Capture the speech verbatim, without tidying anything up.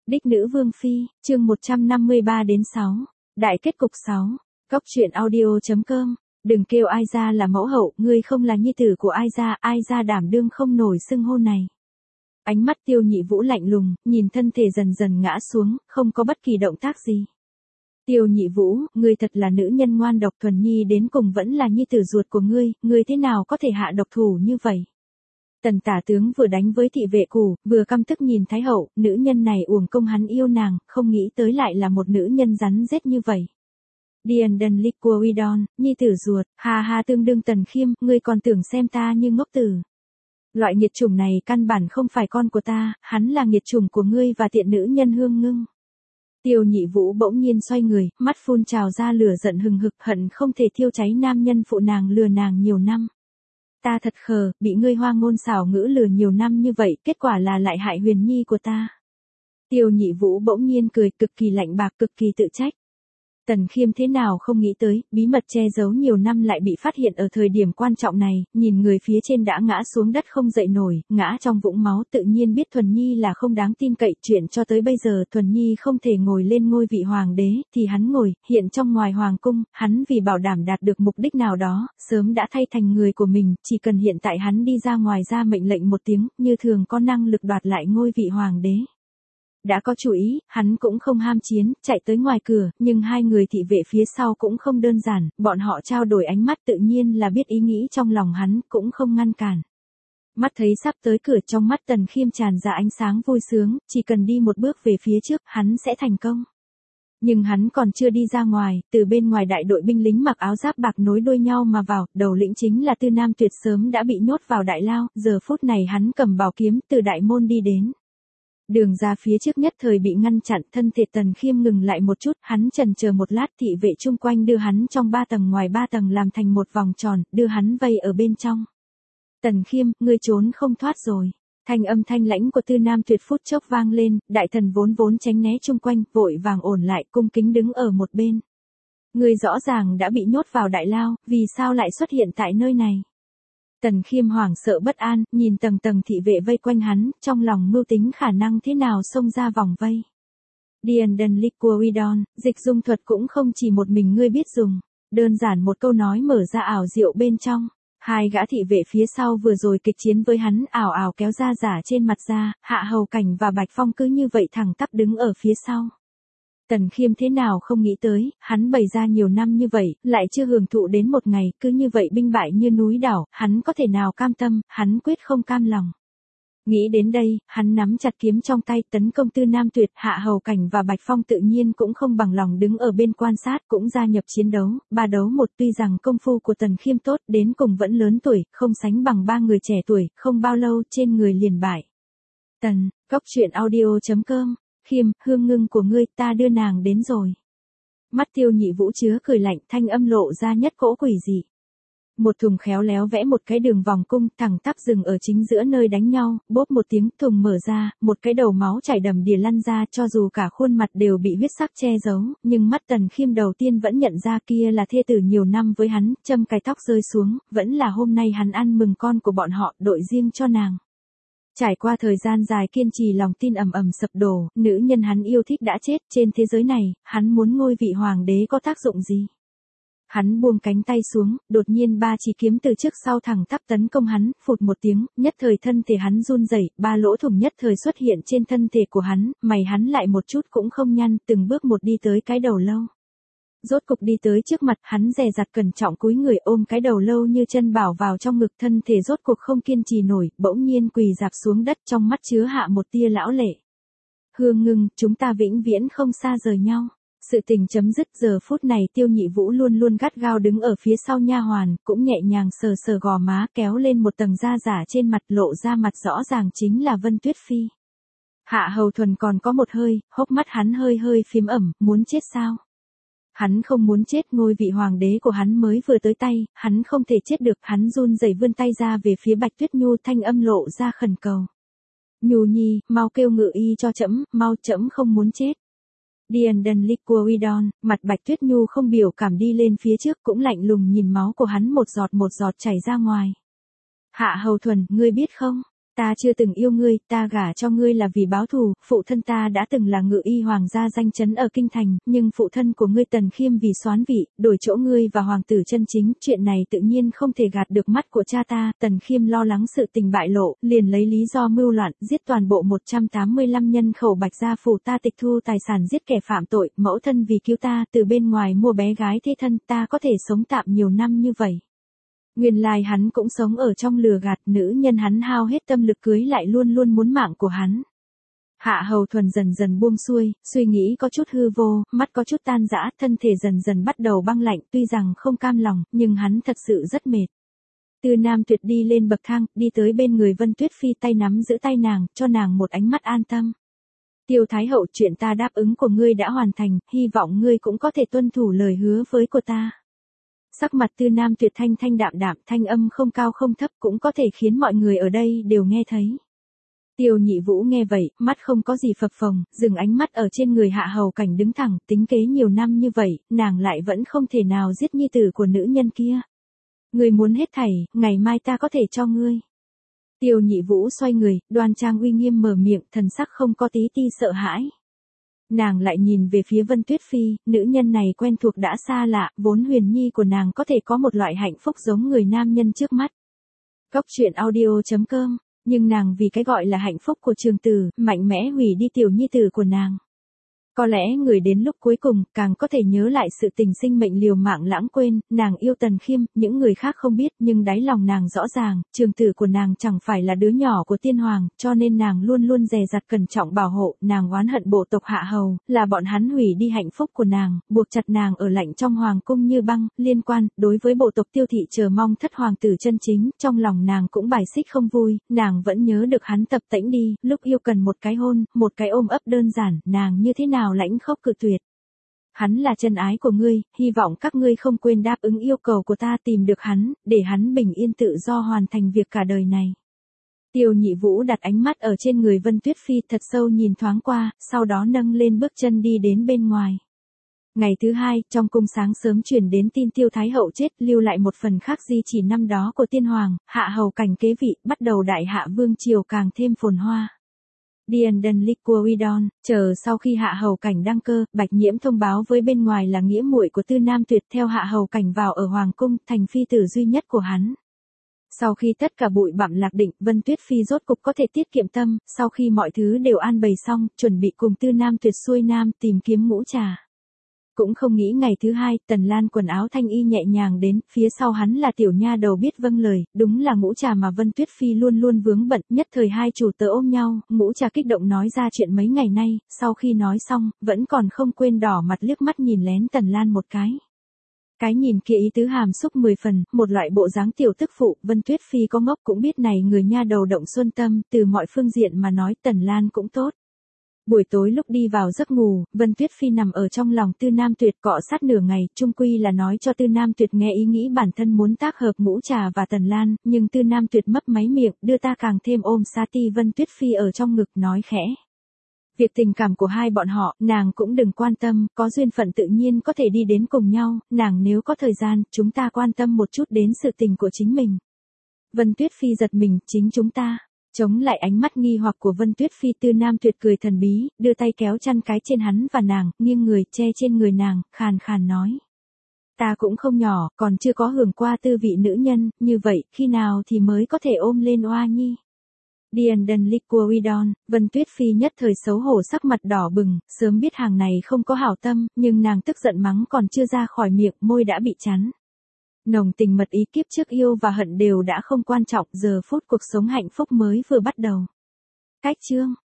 Đích nữ vương phi, chương một trăm năm mươi ba đến sáu. Đại kết cục sáu. Cốc truyện audio chấm com. Đừng kêu ai ra là mẫu hậu, ngươi không là nhi tử của ai ra, ai ra đảm đương không nổi xưng hô này. Ánh mắt Tiêu Nhị Vũ lạnh lùng, nhìn thân thể dần dần ngã xuống, không có bất kỳ động tác gì. Tiêu Nhị Vũ, ngươi thật là nữ nhân ngoan độc, Thuần Nhi đến cùng vẫn là nhi tử ruột của ngươi, ngươi thế nào có thể hạ độc thủ như vậy? Tần tả tướng vừa đánh với thị vệ cù, vừa căm tức nhìn Thái hậu, nữ nhân này uổng công hắn yêu nàng, không nghĩ tới lại là một nữ nhân rắn rết như vậy. Điền đần lịch của Uydon, nhi tử ruột, ha ha tương đương Tần Khiêm, ngươi còn tưởng xem ta như ngốc tử. Loại nghiệt chủng này căn bản không phải con của ta, hắn là nghiệt chủng của ngươi và tiện nữ nhân Hương Ngưng. Tiêu Nhị Vũ bỗng nhiên xoay người, mắt phun trào ra lửa giận hừng hực, hận không thể thiêu cháy nam nhân phụ nàng lừa nàng nhiều năm. Ta thật khờ, bị ngươi hoa ngôn xảo ngữ lừa nhiều năm như vậy, kết quả là lại hại Huyền Nhi của ta. Tiêu Nhị Vũ bỗng nhiên cười, cực kỳ lạnh bạc, cực kỳ tự trách. Tần Khiêm thế nào không nghĩ tới, bí mật che giấu nhiều năm lại bị phát hiện ở thời điểm quan trọng này, nhìn người phía trên đã ngã xuống đất không dậy nổi, ngã trong vũng máu, tự nhiên biết Thuần Nhi là không đáng tin cậy, chuyện cho tới bây giờ Thuần Nhi không thể ngồi lên ngôi vị hoàng đế, thì hắn ngồi, hiện trong ngoài hoàng cung, hắn vì bảo đảm đạt được mục đích nào đó, sớm đã thay thành người của mình, chỉ cần hiện tại hắn đi ra ngoài ra mệnh lệnh một tiếng, như thường có năng lực đoạt lại ngôi vị hoàng đế. Đã có chủ ý, hắn cũng không ham chiến, chạy tới ngoài cửa, nhưng hai người thị vệ phía sau cũng không đơn giản, bọn họ trao đổi ánh mắt tự nhiên là biết ý nghĩ trong lòng hắn, cũng không ngăn cản. Mắt thấy sắp tới cửa, trong mắt Tần Khiêm tràn ra ánh sáng vui sướng, chỉ cần đi một bước về phía trước, hắn sẽ thành công. Nhưng hắn còn chưa đi ra ngoài, từ bên ngoài đại đội binh lính mặc áo giáp bạc nối đuôi nhau mà vào, đầu lĩnh chính là Tư Nam Tuyệt sớm đã bị nhốt vào đại lao, giờ phút này hắn cầm bảo kiếm từ đại môn đi đến. Đường ra phía trước nhất thời bị ngăn chặn, thân thể Tần Khiêm ngừng lại một chút, hắn chần chờ một lát, thị vệ chung quanh đưa hắn trong ba tầng ngoài ba tầng làm thành một vòng tròn, đưa hắn vây ở bên trong. Tần Khiêm, ngươi trốn không thoát rồi. Thanh âm thanh lãnh của Tư Nam Tuyệt phút chốc vang lên, đại thần vốn vốn tránh né chung quanh, vội vàng ổn lại, cung kính đứng ở một bên. Ngươi rõ ràng đã bị nhốt vào đại lao, vì sao lại xuất hiện tại nơi này? Tần Khiêm hoảng sợ bất an, nhìn tầng tầng thị vệ vây quanh hắn, trong lòng mưu tính khả năng thế nào xông ra vòng vây. Điền đần lịch của Uydon, dịch dung thuật cũng không chỉ một mình ngươi biết dùng. Đơn giản một câu nói mở ra ảo diệu bên trong. Hai gã thị vệ phía sau vừa rồi kịch chiến với hắn ảo ảo kéo ra giả trên mặt ra, Hạ Hầu Cảnh và Bạch Phong cứ như vậy thẳng tắp đứng ở phía sau. Tần Khiêm thế nào không nghĩ tới, hắn bày ra nhiều năm như vậy, lại chưa hưởng thụ đến một ngày, cứ như vậy binh bại như núi đảo, hắn có thể nào cam tâm, hắn quyết không cam lòng. Nghĩ đến đây, hắn nắm chặt kiếm trong tay, tấn công Tư Nam Tuyệt, Hạ Hầu Cảnh và Bạch Phong tự nhiên cũng không bằng lòng đứng ở bên quan sát, cũng gia nhập chiến đấu, ba đấu một. Tuy rằng công phu của Tần Khiêm tốt, đến cùng vẫn lớn tuổi, không sánh bằng ba người trẻ tuổi, không bao lâu trên người liền bại. Tần, cốc truyện audio chấm com. Khiêm, Hương Ngưng của ngươi, ta đưa nàng đến rồi. Mắt Tiêu Nhị Vũ chứa cười lạnh, thanh âm lộ ra nhất cỗ quỷ dị. Một thùng khéo léo vẽ một cái đường vòng cung, thẳng tắp dừng ở chính giữa nơi đánh nhau, bốp một tiếng, thùng mở ra, một cái đầu máu chảy đầm đìa lăn ra, cho dù cả khuôn mặt đều bị huyết sắc che giấu, nhưng mắt Tần Khiêm đầu tiên vẫn nhận ra kia là thê tử nhiều năm với hắn, châm cài tóc rơi xuống, vẫn là hôm nay hắn ăn mừng con của bọn họ, đội riêng cho nàng. Trải qua thời gian dài kiên trì, lòng tin ầm ầm sập đổ, nữ nhân hắn yêu thích đã chết, trên thế giới này, hắn muốn ngôi vị hoàng đế có tác dụng gì? Hắn buông cánh tay xuống, đột nhiên ba chỉ kiếm từ trước sau thẳng tắp tấn công hắn, phụt một tiếng, nhất thời thân thể hắn run rẩy, ba lỗ thủng nhất thời xuất hiện trên thân thể của hắn, mày hắn lại một chút cũng không nhăn, từng bước một đi tới cái đầu lâu. Rốt cục đi tới trước mặt, hắn dè dặt cẩn trọng cúi người ôm cái đầu lâu như chân bảo vào trong ngực, thân thể rốt cuộc không kiên trì nổi, bỗng nhiên quỳ rạp xuống đất, trong mắt chứa hạ một tia lão lệ. Hương Ngưng, chúng ta vĩnh viễn không xa rời nhau. Sự tình chấm dứt, giờ phút này Tiêu Nhị Vũ luôn luôn gắt gao đứng ở phía sau nha hoàn, cũng nhẹ nhàng sờ sờ gò má, kéo lên một tầng da giả trên mặt, lộ ra mặt rõ ràng chính là Vân Tuyết Phi. Hạ Hầu Thuần còn có một hơi, hốc mắt hắn hơi hơi phím ẩm, muốn chết sao? Hắn không muốn chết, ngôi vị hoàng đế của hắn mới vừa tới tay, hắn không thể chết được, hắn run rẩy vươn tay ra về phía Bạch Tuyết Nhu, thanh âm lộ ra khẩn cầu. Nhu nhi, mau kêu ngự y cho trẫm, mau, trẫm không muốn chết. Điền đần lịch của Uydon, mặt Bạch Tuyết Nhu không biểu cảm đi lên phía trước, cũng lạnh lùng nhìn máu của hắn một giọt một giọt chảy ra ngoài. Hạ Hầu Thuần, ngươi biết không, Ta chưa từng yêu ngươi, ta gả cho ngươi là vì báo thù, phụ thân ta đã từng là ngự y hoàng gia danh chấn ở kinh thành, nhưng phụ thân của ngươi Tần Khiêm vì soán vị, đổi chỗ ngươi và hoàng tử chân chính, chuyện này tự nhiên không thể gạt được mắt của cha ta. Tần Khiêm lo lắng sự tình bại lộ, liền lấy lý do mưu loạn, giết toàn bộ một trăm tám mươi lăm nhân khẩu Bạch gia phủ, ta tịch thu tài sản, giết kẻ phạm tội, mẫu thân vì cứu ta, từ bên ngoài mua bé gái thế thân, ta có thể sống tạm nhiều năm như vậy. Nguyên lai hắn cũng sống ở trong lừa gạt, nữ nhân hắn hao hết tâm lực cưới lại luôn luôn muốn mạng của hắn. Hạ Hầu Thuần dần dần buông xuôi, suy nghĩ có chút hư vô, mắt có chút tan rã, thân thể dần dần bắt đầu băng lạnh, tuy rằng không cam lòng, nhưng hắn thật sự rất mệt. Tư Nam Tuyệt đi lên bậc thang, đi tới bên người Vân Tuyết Phi, tay nắm giữ tay nàng, cho nàng một ánh mắt an tâm. Tiêu Thái Hậu, chuyện ta đáp ứng của ngươi đã hoàn thành, hy vọng ngươi cũng có thể tuân thủ lời hứa với của ta. Sắc mặt Tư Nam Tuyệt thanh thanh đạm đạm, thanh âm không cao không thấp, cũng có thể khiến mọi người ở đây đều nghe thấy. Tiêu Nhị Vũ nghe vậy, mắt không có gì phập phồng, dừng ánh mắt ở trên người Hạ Hầu Cảnh đứng thẳng, tính kế nhiều năm như vậy, nàng lại vẫn không thể nào giết nhi tử của nữ nhân kia. Ngươi muốn hết thảy, ngày mai ta có thể cho ngươi. Tiêu Nhị Vũ xoay người, đoan trang uy nghiêm mở miệng, thần sắc không có tí ti sợ hãi. Nàng lại nhìn về phía Vân Tuyết Phi, nữ nhân này quen thuộc đã xa lạ, vốn huyền nhi của nàng có thể có một loại hạnh phúc giống người nam nhân trước mắt. Góc truyện audio chấm com, nhưng nàng vì cái gọi là hạnh phúc của trường tử, mạnh mẽ hủy đi tiểu nhi tử của nàng. Có lẽ người đến lúc cuối cùng, càng có thể nhớ lại sự tình sinh mệnh liều mạng lãng quên, nàng yêu Tần Khiêm, những người khác không biết, nhưng đáy lòng nàng rõ ràng, trường tử của nàng chẳng phải là đứa nhỏ của tiên hoàng, cho nên nàng luôn luôn dè dặt cẩn trọng bảo hộ, nàng oán hận bộ tộc Hạ Hầu, là bọn hắn hủy đi hạnh phúc của nàng, buộc chặt nàng ở lạnh trong hoàng cung như băng, liên quan, đối với bộ tộc Tiêu thị chờ mong thất hoàng tử chân chính, trong lòng nàng cũng bài xích không vui, nàng vẫn nhớ được hắn tập tễnh đi, lúc yêu cần một cái hôn, một cái ôm ấp đơn giản, nàng như thế nào lãnh khốc cự tuyệt. Hắn là chân ái của ngươi, hy vọng các ngươi không quên đáp ứng yêu cầu của ta, tìm được hắn, để hắn bình yên tự do hoàn thành việc cả đời này. Tiêu Nhị Vũ đặt ánh mắt ở trên người Vân Tuyết Phi thật sâu nhìn thoáng qua, sau đó nâng lên bước chân đi đến bên ngoài. Ngày thứ hai, trong cung sáng sớm truyền đến tin Tiêu Thái Hậu chết, lưu lại một phần khác di chỉ năm đó của tiên hoàng, Hạ Hầu Cảnh kế vị, bắt đầu đại hạ vương triều càng thêm phồn hoa. Dienden Liquidon, chờ sau khi Hạ Hầu Cảnh đăng cơ, Bạch Nhiễm thông báo với bên ngoài là nghĩa muội của Tư Nam Tuyệt, theo Hạ Hầu Cảnh vào ở hoàng cung, thành phi tử duy nhất của hắn. Sau khi tất cả bụi bặm lạc định, Vân Tuyết Phi rốt cục có thể tiết kiệm tâm, sau khi mọi thứ đều an bày xong, chuẩn bị cùng Tư Nam Tuyệt xuôi nam tìm kiếm Ngũ Trà. Cũng không nghĩ ngày thứ hai, Tần Lan quần áo thanh y nhẹ nhàng đến, phía sau hắn là tiểu nha đầu biết vâng lời, đúng là Ngũ Trà mà Vân Tuyết Phi luôn luôn vướng bận, nhất thời hai chủ tớ ôm nhau, Ngũ Trà kích động nói ra chuyện mấy ngày nay, sau khi nói xong, vẫn còn không quên đỏ mặt liếc mắt nhìn lén Tần Lan một cái. Cái nhìn kia ý tứ hàm xúc mười phần, một loại bộ dáng tiểu tức phụ, Vân Tuyết Phi có ngốc cũng biết này người nha đầu động xuân tâm, từ mọi phương diện mà nói Tần Lan cũng tốt. Buổi tối lúc đi vào giấc ngủ, Vân Tuyết Phi nằm ở trong lòng Tư Nam Tuyệt cọ sát nửa ngày, chung quy là nói cho Tư Nam Tuyệt nghe ý nghĩ bản thân muốn tác hợp Ngũ Trà và Tần Lan, nhưng Tư Nam Tuyệt mấp máy miệng, đưa ta càng thêm ôm sát ti Vân Tuyết Phi ở trong ngực nói khẽ. Việc tình cảm của hai bọn họ, nàng cũng đừng quan tâm, có duyên phận tự nhiên có thể đi đến cùng nhau, nàng nếu có thời gian, chúng ta quan tâm một chút đến sự tình của chính mình. Vân Tuyết Phi giật mình, chính chúng ta. Chống lại ánh mắt nghi hoặc của Vân Tuyết Phi, Tư Nam Tuyệt cười thần bí, đưa tay kéo chăn cái trên hắn và nàng, nghiêng người, che trên người nàng, khàn khàn nói. Ta cũng không nhỏ, còn chưa có hưởng qua tư vị nữ nhân, như vậy, khi nào thì mới có thể ôm lên oa nhi. Dienden Liquidon, Vân Tuyết Phi nhất thời xấu hổ sắc mặt đỏ bừng, sớm biết hàng này không có hảo tâm, nhưng nàng tức giận mắng còn chưa ra khỏi miệng, môi đã bị chắn. Nồng tình mật ý kiếp trước yêu và hận đều đã không quan trọng, giờ phút cuộc sống hạnh phúc mới vừa bắt đầu. Cách chương